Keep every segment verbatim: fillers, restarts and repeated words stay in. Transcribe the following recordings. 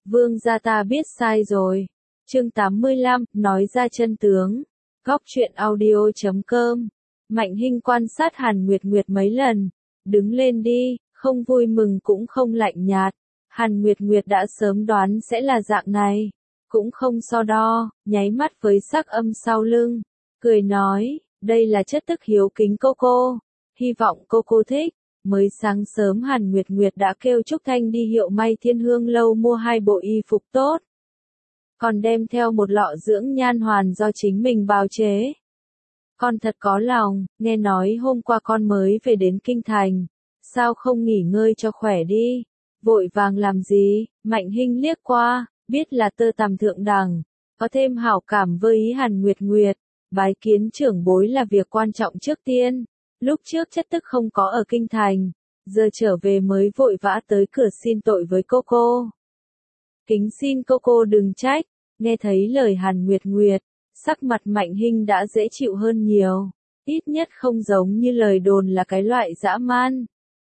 Vương gia ta biết sai rồi. Chương tám mươi lăm, nói ra chân tướng. Góc truyện audio chấm com. Mạnh Hinh quan sát Hàn Nguyệt Nguyệt mấy lần. Đứng lên đi, không vui mừng cũng không lạnh nhạt. Hàn Nguyệt Nguyệt đã sớm đoán sẽ là dạng này. Cũng không so đo, nháy mắt với sắc âm sau lưng. Cười nói, đây là chất tức hiếu kính cô cô. Hy vọng cô cô thích. Mới sáng sớm Hàn Nguyệt Nguyệt đã kêu Trúc Thanh đi hiệu may Thiên Hương Lâu mua hai bộ y phục tốt. Còn đem theo một lọ dưỡng nhan hoàn do chính mình bào chế. Con thật có lòng, nghe nói hôm qua con mới về đến Kinh Thành. Sao không nghỉ ngơi cho khỏe đi? Vội vàng làm gì? Mạnh Hinh liếc qua, biết là tơ tằm thượng đẳng. Có thêm hảo cảm với ý Hàn Nguyệt Nguyệt. Bái kiến trưởng bối là việc quan trọng trước tiên. Lúc trước chất tức không có ở Kinh Thành, giờ trở về mới vội vã tới cửa xin tội với cô cô. Kính xin cô cô đừng trách, nghe thấy lời Hàn Nguyệt Nguyệt, sắc mặt Mạnh Hinh đã dễ chịu hơn nhiều, ít nhất không giống như lời đồn là cái loại dã man.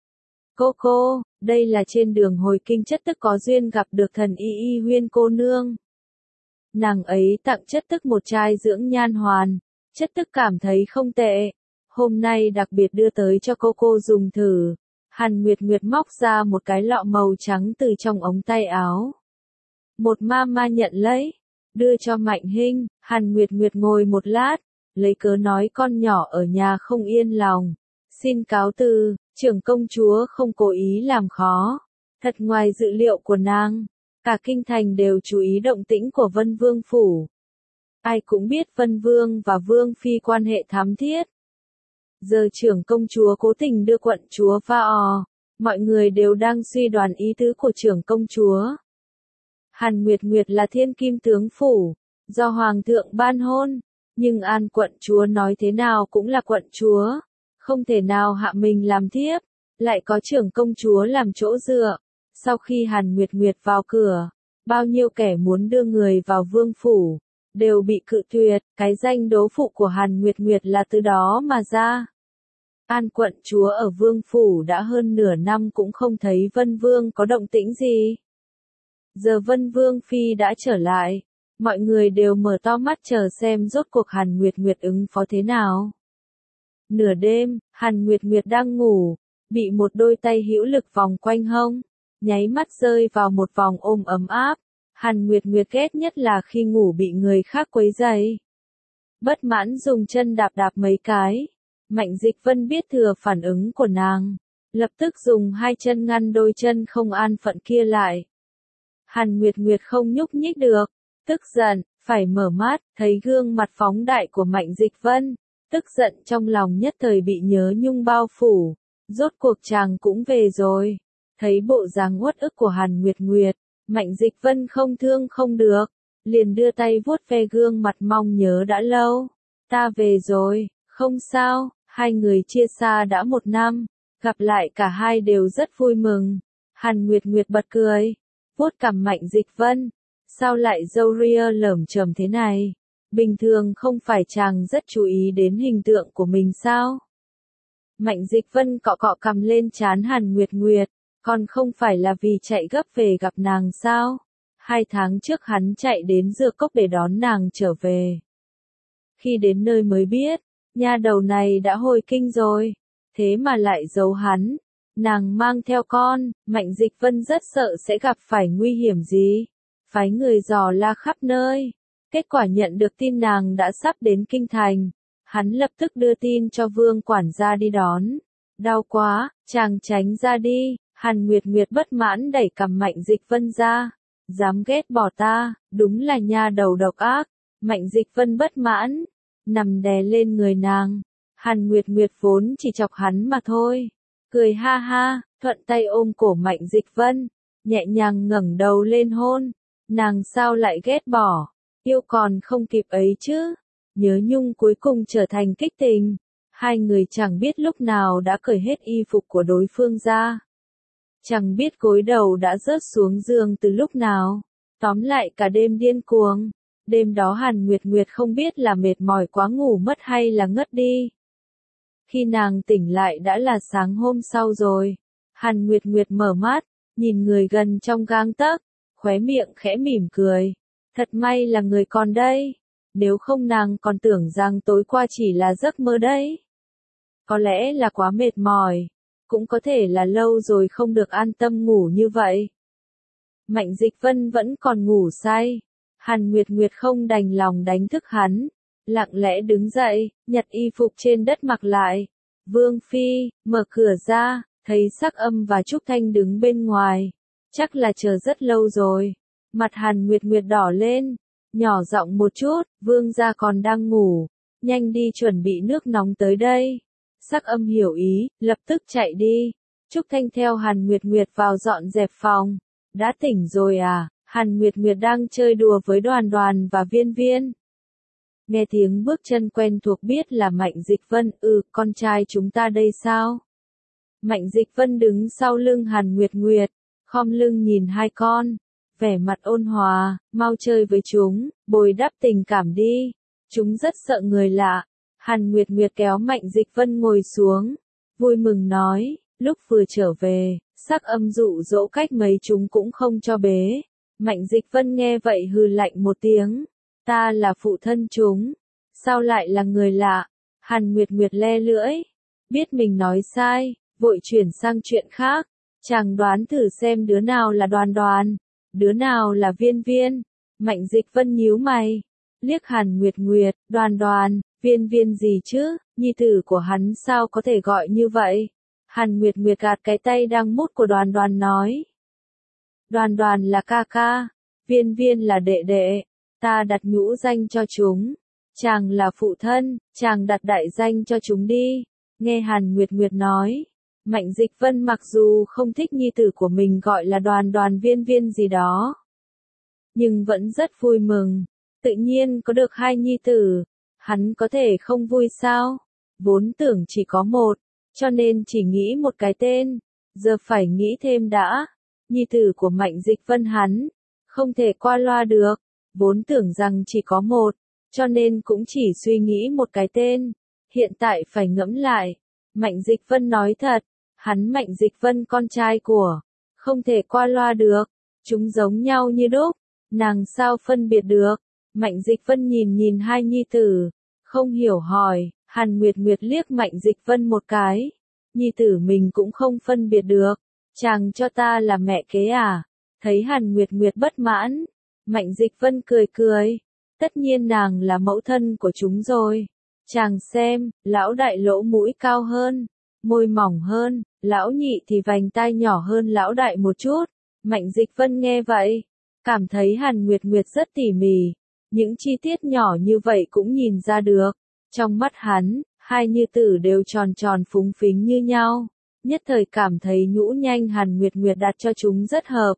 Cô cô, đây là trên đường hồi kinh chất tức có duyên gặp được thần y y Huyên cô nương. Nàng ấy tặng chất tức một chai dưỡng nhan hoàn, chất tức cảm thấy không tệ. Hôm nay đặc biệt đưa tới cho cô cô dùng thử. Hàn Nguyệt Nguyệt móc ra một cái lọ màu trắng từ trong ống tay áo. Một ma ma nhận lấy, đưa cho Mạnh Hinh. Hàn Nguyệt Nguyệt ngồi một lát, lấy cớ nói con nhỏ ở nhà không yên lòng. Xin cáo từ, trưởng công chúa không cố ý làm khó. Thật ngoài dự liệu của nàng, cả Kinh Thành đều chú ý động tĩnh của Vân Vương phủ. Ai cũng biết Vân Vương và Vương Phi quan hệ thắm thiết. Giờ trưởng công chúa cố tình đưa quận chúa vào, mọi người đều đang suy đoán ý tứ của trưởng công chúa. Hàn Nguyệt Nguyệt là thiên kim tướng phủ, do hoàng thượng ban hôn, nhưng An quận chúa nói thế nào cũng là quận chúa, không thể nào hạ mình làm thiếp, lại có trưởng công chúa làm chỗ dựa. Sau khi Hàn Nguyệt Nguyệt vào cửa, bao nhiêu kẻ muốn đưa người vào vương phủ đều bị cự tuyệt, cái danh đố phụ của Hàn Nguyệt Nguyệt là từ đó mà ra. An quận chúa ở vương phủ đã hơn nửa năm cũng không thấy Vân Vương có động tĩnh gì. Giờ Vân Vương Phi đã trở lại, mọi người đều mở to mắt chờ xem rốt cuộc Hàn Nguyệt Nguyệt ứng phó thế nào. Nửa đêm, Hàn Nguyệt Nguyệt đang ngủ, bị một đôi tay hữu lực vòng quanh hông, nháy mắt rơi vào một vòng ôm ấm áp. Hàn Nguyệt Nguyệt ghét nhất là khi ngủ bị người khác quấy rầy. Bất mãn dùng chân đạp đạp mấy cái. Mạnh Dịch Vân biết thừa phản ứng của nàng, lập tức dùng hai chân ngăn đôi chân không an phận kia lại. Hàn Nguyệt Nguyệt không nhúc nhích được, tức giận, phải mở mắt, thấy gương mặt phóng đại của Mạnh Dịch Vân, tức giận trong lòng nhất thời bị nhớ nhung bao phủ. Rốt cuộc chàng cũng về rồi. Thấy bộ dáng uất ức của Hàn Nguyệt Nguyệt, Mạnh Dịch Vân không thương không được, liền đưa tay vuốt ve gương mặt mong nhớ đã lâu. Ta về rồi, không sao, hai người chia xa đã một năm, gặp lại cả hai đều rất vui mừng. Hàn Nguyệt Nguyệt bật cười, vuốt cằm Mạnh Dịch Vân, sao lại râu ria lởm chởm thế này? Bình thường không phải chàng rất chú ý đến hình tượng của mình sao? Mạnh Dịch Vân cọ cọ cằm lên trán Hàn Nguyệt Nguyệt. Còn không phải là vì chạy gấp về gặp nàng sao? Hai tháng trước hắn chạy đến Dược Cốc để đón nàng trở về. Khi đến nơi mới biết, nha đầu này đã hồi kinh rồi. Thế mà lại giấu hắn. Nàng mang theo con, Mạnh Dịch Vân rất sợ sẽ gặp phải nguy hiểm gì. Phái người dò la khắp nơi. Kết quả nhận được tin nàng đã sắp đến Kinh Thành. Hắn lập tức đưa tin cho Vương quản gia đi đón. Đau quá, chàng tránh ra đi. Hàn Nguyệt Nguyệt bất mãn đẩy cằm Mạnh Dịch Vân ra. Dám ghét bỏ ta, đúng là nha đầu độc ác. Mạnh Dịch Vân bất mãn, nằm đè lên người nàng. Hàn Nguyệt Nguyệt vốn chỉ chọc hắn mà thôi. Cười ha ha, thuận tay ôm cổ Mạnh Dịch Vân, nhẹ nhàng ngẩng đầu lên hôn. Nàng sao lại ghét bỏ, yêu còn không kịp ấy chứ. Nhớ nhung cuối cùng trở thành kích tình. Hai người chẳng biết lúc nào đã cởi hết y phục của đối phương ra. Chẳng biết gối đầu đã rớt xuống giường từ lúc nào. Tóm lại cả đêm điên cuồng. Đêm đó Hàn Nguyệt Nguyệt không biết là mệt mỏi quá ngủ mất hay là ngất đi. Khi nàng tỉnh lại đã là sáng hôm sau rồi. Hàn Nguyệt Nguyệt mở mắt, nhìn người gần trong gang tấc, khóe miệng khẽ mỉm cười. Thật may là người còn đây. Nếu không nàng còn tưởng rằng tối qua chỉ là giấc mơ đấy. Có lẽ là quá mệt mỏi. Cũng có thể là lâu rồi không được an tâm ngủ như vậy. Mạnh Dịch Vân vẫn còn ngủ say. Hàn Nguyệt Nguyệt không đành lòng đánh thức hắn. Lặng lẽ đứng dậy, nhặt y phục trên đất mặc lại. Vương Phi, mở cửa ra, thấy Sắc Âm và Trúc Thanh đứng bên ngoài. Chắc là chờ rất lâu rồi. Mặt Hàn Nguyệt Nguyệt đỏ lên. Nhỏ giọng một chút, Vương gia còn đang ngủ. Nhanh đi chuẩn bị nước nóng tới đây. Sắc Âm hiểu ý, lập tức chạy đi. Trúc Thanh theo Hàn Nguyệt Nguyệt vào dọn dẹp phòng. Đã tỉnh rồi à? Hàn Nguyệt Nguyệt đang chơi đùa với Đoàn Đoàn và Viên Viên. Nghe tiếng bước chân quen thuộc biết là Mạnh Dịch Vân. Ừ, con trai chúng ta đây sao? Mạnh Dịch Vân đứng sau lưng Hàn Nguyệt Nguyệt, khom lưng nhìn hai con, vẻ mặt ôn hòa, mau chơi với chúng, bồi đắp tình cảm đi. Chúng rất sợ người lạ. Hàn Nguyệt Nguyệt kéo Mạnh Dịch Vân ngồi xuống, vui mừng nói, lúc vừa trở về, Sắc Âm dụ dỗ cách mấy chúng cũng không cho bế. Mạnh Dịch Vân nghe vậy hừ lạnh một tiếng, ta là phụ thân chúng, sao lại là người lạ? Hàn Nguyệt Nguyệt le lưỡi, biết mình nói sai, vội chuyển sang chuyện khác, chàng đoán thử xem đứa nào là Đoàn Đoàn, đứa nào là Viên Viên. Mạnh Dịch Vân nhíu mày, liếc Hàn Nguyệt Nguyệt, Đoàn Đoàn, Viên Viên gì chứ, nhi tử của hắn sao có thể gọi như vậy? Hàn Nguyệt Nguyệt gạt cái tay đang mút của Đoàn Đoàn nói. Đoàn Đoàn là ca ca, Viên Viên là đệ đệ, ta đặt nhũ danh cho chúng. Chàng là phụ thân, chàng đặt đại danh cho chúng đi. Nghe Hàn Nguyệt Nguyệt nói, Mạnh Dịch Vân mặc dù không thích nhi tử của mình gọi là Đoàn Đoàn Viên Viên gì đó, nhưng vẫn rất vui mừng. Tự nhiên có được hai nhi tử, hắn có thể không vui sao? Vốn tưởng chỉ có một, cho nên chỉ nghĩ một cái tên, giờ phải nghĩ thêm đã. Nhi tử của Mạnh Dịch Vân hắn, không thể qua loa được, vốn tưởng rằng chỉ có một, cho nên cũng chỉ suy nghĩ một cái tên, hiện tại phải ngẫm lại. Mạnh Dịch Vân nói thật, hắn Mạnh Dịch Vân con trai của, không thể qua loa được, chúng giống nhau như đúc, nàng sao phân biệt được. Mạnh Dịch Vân nhìn nhìn hai nhi tử, không hiểu hỏi. Hàn Nguyệt Nguyệt liếc Mạnh Dịch Vân một cái, nhi tử mình cũng không phân biệt được, chàng cho ta là mẹ kế à? Thấy Hàn Nguyệt Nguyệt bất mãn, Mạnh Dịch Vân cười cười, tất nhiên nàng là mẫu thân của chúng rồi. Chàng xem, lão đại lỗ mũi cao hơn, môi mỏng hơn, lão nhị thì vành tai nhỏ hơn lão đại một chút. Mạnh Dịch Vân nghe vậy, cảm thấy Hàn Nguyệt Nguyệt rất tỉ mỉ, những chi tiết nhỏ như vậy cũng nhìn ra được. Trong mắt hắn, hai nhi tử đều tròn tròn phúng phính như nhau, nhất thời cảm thấy nhũ nhanh Hàn Nguyệt Nguyệt đặt cho chúng rất hợp.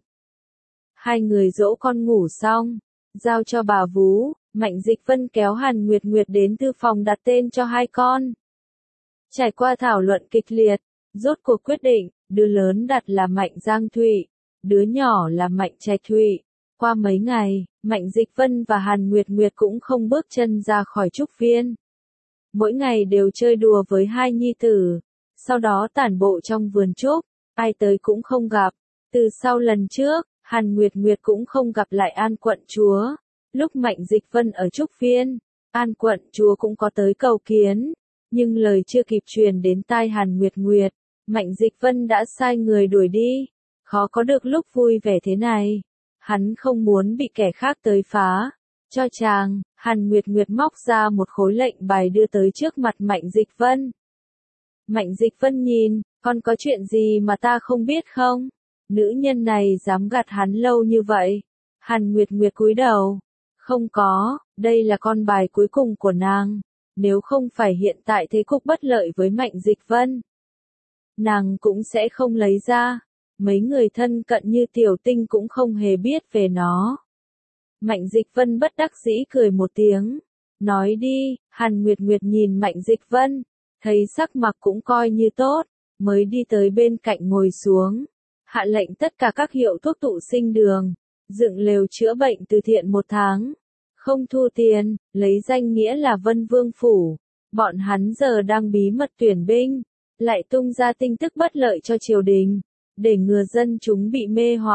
Hai người dỗ con ngủ xong, giao cho bà vú, Mạnh Dịch Vân kéo Hàn Nguyệt Nguyệt đến thư phòng đặt tên cho hai con. Trải qua thảo luận kịch liệt, rốt cuộc quyết định, đứa lớn đặt là Mạnh Giang Thụy, đứa nhỏ là Mạnh Trạch Thụy. Qua mấy ngày, Mạnh Dịch Vân và Hàn Nguyệt Nguyệt cũng không bước chân ra khỏi trúc viên. Mỗi ngày đều chơi đùa với hai nhi tử, sau đó tản bộ trong vườn trúc, ai tới cũng không gặp. Từ sau lần trước, Hàn Nguyệt Nguyệt cũng không gặp lại An quận chúa. Lúc Mạnh Dịch Vân ở trúc viên, An quận chúa cũng có tới cầu kiến, nhưng lời chưa kịp truyền đến tai Hàn Nguyệt Nguyệt, Mạnh Dịch Vân đã sai người đuổi đi. Khó có được lúc vui vẻ thế này, hắn không muốn bị kẻ khác tới phá. Cho chàng, Hàn Nguyệt Nguyệt móc ra một khối lệnh bài đưa tới trước mặt Mạnh Dịch Vân. Mạnh Dịch Vân nhìn, con có chuyện gì mà ta không biết không? Nữ nhân này dám gạt hắn lâu như vậy. Hàn Nguyệt Nguyệt cúi đầu. Không có, đây là con bài cuối cùng của nàng. Nếu không phải hiện tại thế cục bất lợi với Mạnh Dịch Vân, nàng cũng sẽ không lấy ra. Mấy người thân cận như Tiểu Tinh cũng không hề biết về nó. Mạnh Dịch Vân bất đắc dĩ cười một tiếng. Nói đi. Hàn Nguyệt Nguyệt nhìn Mạnh Dịch Vân, thấy sắc mặt cũng coi như tốt, mới đi tới bên cạnh ngồi xuống. Hạ lệnh tất cả các hiệu thuốc tụ sinh đường, dựng lều chữa bệnh từ thiện một tháng. Không thu tiền, lấy danh nghĩa là Vân Vương Phủ. Bọn hắn giờ đang bí mật tuyển binh, lại tung ra tin tức bất lợi cho triều đình, để ngừa dân chúng bị mê hoặc.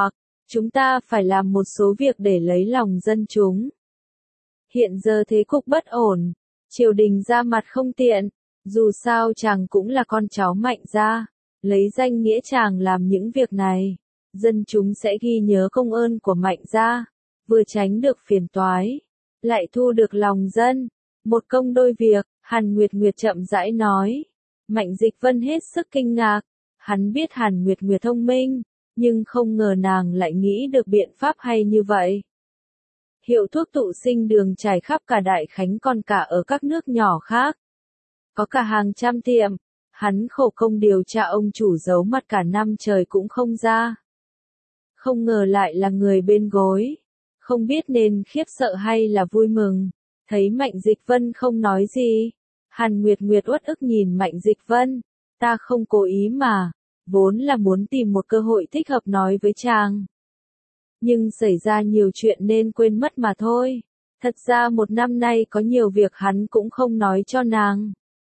Chúng ta phải làm một số việc để lấy lòng dân chúng. Hiện giờ thế cục bất ổn, triều đình ra mặt không tiện, dù sao chàng cũng là con cháu Mạnh gia, lấy danh nghĩa chàng làm những việc này, dân chúng sẽ ghi nhớ công ơn của Mạnh gia, vừa tránh được phiền toái, lại thu được lòng dân, một công đôi việc. Hàn Nguyệt Nguyệt chậm rãi nói. Mạnh Dịch Vân hết sức kinh ngạc, hắn biết Hàn Nguyệt Nguyệt thông minh, nhưng không ngờ nàng lại nghĩ được biện pháp hay như vậy. Hiệu thuốc tụ sinh đường trải khắp cả Đại Khánh còn cả ở các nước nhỏ khác. Có cả hàng trăm tiệm, hắn khổ công điều tra ông chủ giấu mặt cả năm trời cũng không ra. Không ngờ lại là người bên gối, không biết nên khiếp sợ hay là vui mừng. Thấy Mạnh Dịch Vân không nói gì, Hàn Nguyệt Nguyệt uất ức nhìn Mạnh Dịch Vân, ta không cố ý mà, vốn là muốn tìm một cơ hội thích hợp nói với chàng. Nhưng xảy ra nhiều chuyện nên quên mất mà thôi, thật ra một năm nay có nhiều việc hắn cũng không nói cho nàng.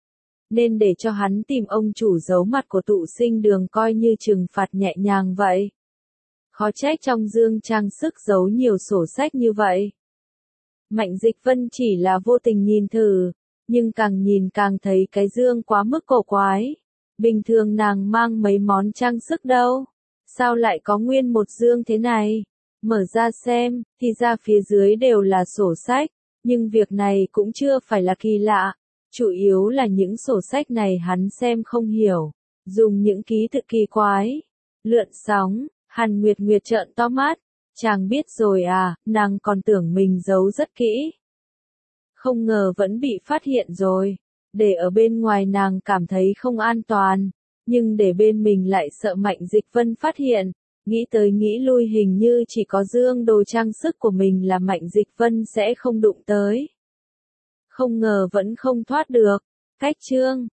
Nên để cho hắn tìm ông chủ giấu mặt của tụ sinh đường coi như trừng phạt nhẹ nhàng vậy. Khó trách trong dương trang sức giấu nhiều sổ sách như vậy. Mạnh Dịch Vân chỉ là vô tình nhìn thử, nhưng càng nhìn càng thấy cái dương quá mức cổ quái. Bình thường nàng mang mấy món trang sức đâu, sao lại có nguyên một dương thế này? Mở ra xem, thì ra phía dưới đều là sổ sách, nhưng việc này cũng chưa phải là kỳ lạ. Chủ yếu là những sổ sách này hắn xem không hiểu, dùng những ký tự kỳ quái. Lượn sóng, Hàn Nguyệt Nguyệt trợn to mắt. Chàng biết rồi à, nàng còn tưởng mình giấu rất kỹ. Không ngờ vẫn bị phát hiện rồi. Để ở bên ngoài nàng cảm thấy không an toàn, nhưng để bên mình lại sợ Mạnh Dịch Vân phát hiện. Nghĩ tới nghĩ lui hình như chỉ có dương đồ trang sức của mình là Mạnh Dịch Vân sẽ không đụng tới. Không ngờ vẫn không thoát được. Cách chương